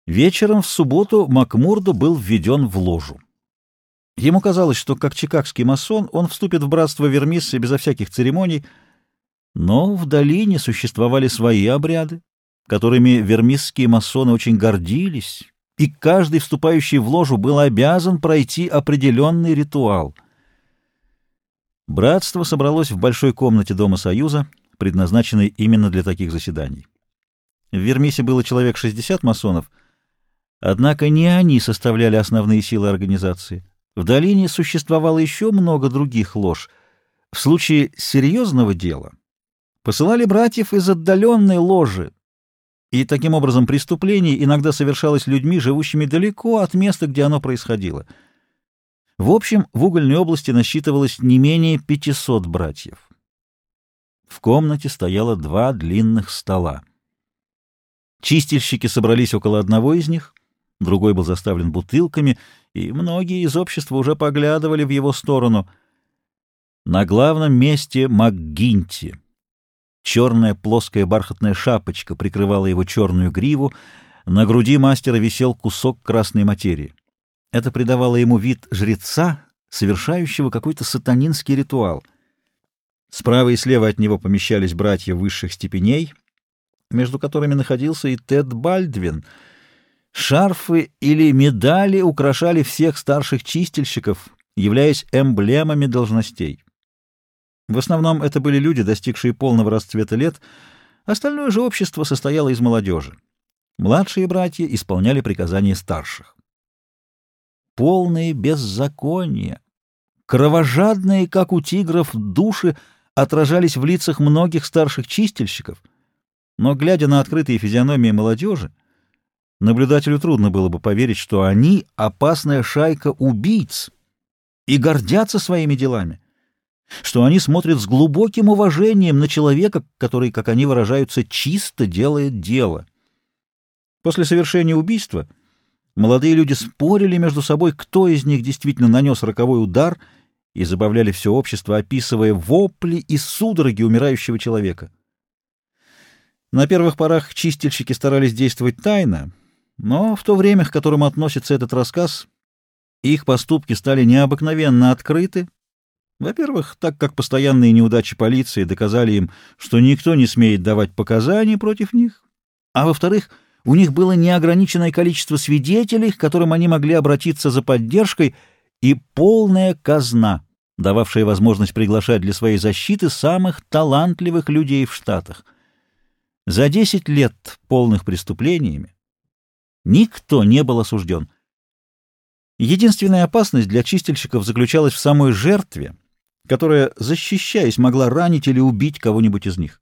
Вечером в субботу Макмурдо был введен в ложу. Ему казалось, что как чикагский масон он вступит в братство Вермиссы безо всяких церемоний, но в долине существовали свои обряды, которыми вермисские масоны очень гордились, и каждый вступающий в ложу был обязан пройти определенный ритуал. Братство собралось в большой комнате Дома Союза, предназначенной именно для таких заседаний. В Вермисе было человек 60 масонов, однако не они составляли основные силы организации. В долине существовало еще много других лож. В случае серьезного дела посылали братьев из отдаленной ложи, и таким образом преступление иногда совершалось людьми, живущими далеко от места, где оно происходило. В общем, в угольной области насчитывалось не менее 500 братьев. В комнате стояло 2 длинных стола. Чистильщики собрались около одного из них, другой был заставлен бутылками, и многие из общества уже поглядывали в его сторону. На главном месте МакГинти. Черная плоская бархатная шапочка прикрывала его черную гриву, на груди мастера висел кусок красной материи. Это придавало ему вид жреца, совершающего какой-то сатанинский ритуал. Справа и слева от него помещались братья высших степеней, между которыми находился и Тед Бальдвин. Шарфы или медали украшали всех старших чистильщиков, являясь эмблемами должностей. В основном это были люди, достигшие полного расцвета лет, остальное же общество состояло из молодежи. Младшие братья исполняли приказания старших. Полные беззакония, кровожадные, как у тигров, души отражались в лицах многих старших чистильщиков, но, глядя на открытые физиономии молодежи, наблюдателю трудно было бы поверить, что они — опасная шайка убийц и гордятся своими делами, что они смотрят с глубоким уважением на человека, который, как они выражаются, чисто делает дело. После совершения убийства молодые люди спорили между собой, кто из них действительно нанес роковой удар, и забавляли все общество, описывая вопли и судороги умирающего человека. На первых порах чистильщики старались действовать тайно, но в то время, к которому относится этот рассказ, их поступки стали необыкновенно открыты. Во-первых, так как постоянные неудачи полиции доказали им, что никто не смеет давать показания против них, а во-вторых, у них было неограниченное количество свидетелей, к которым они могли обратиться за поддержкой, и полная казна, дававшая возможность приглашать для своей защиты самых талантливых людей в Штатах. За 10 лет, полных преступлениями, никто не был осужден. Единственная опасность для чистильщиков заключалась в самой жертве, которая, защищаясь, могла ранить или убить кого-нибудь из них.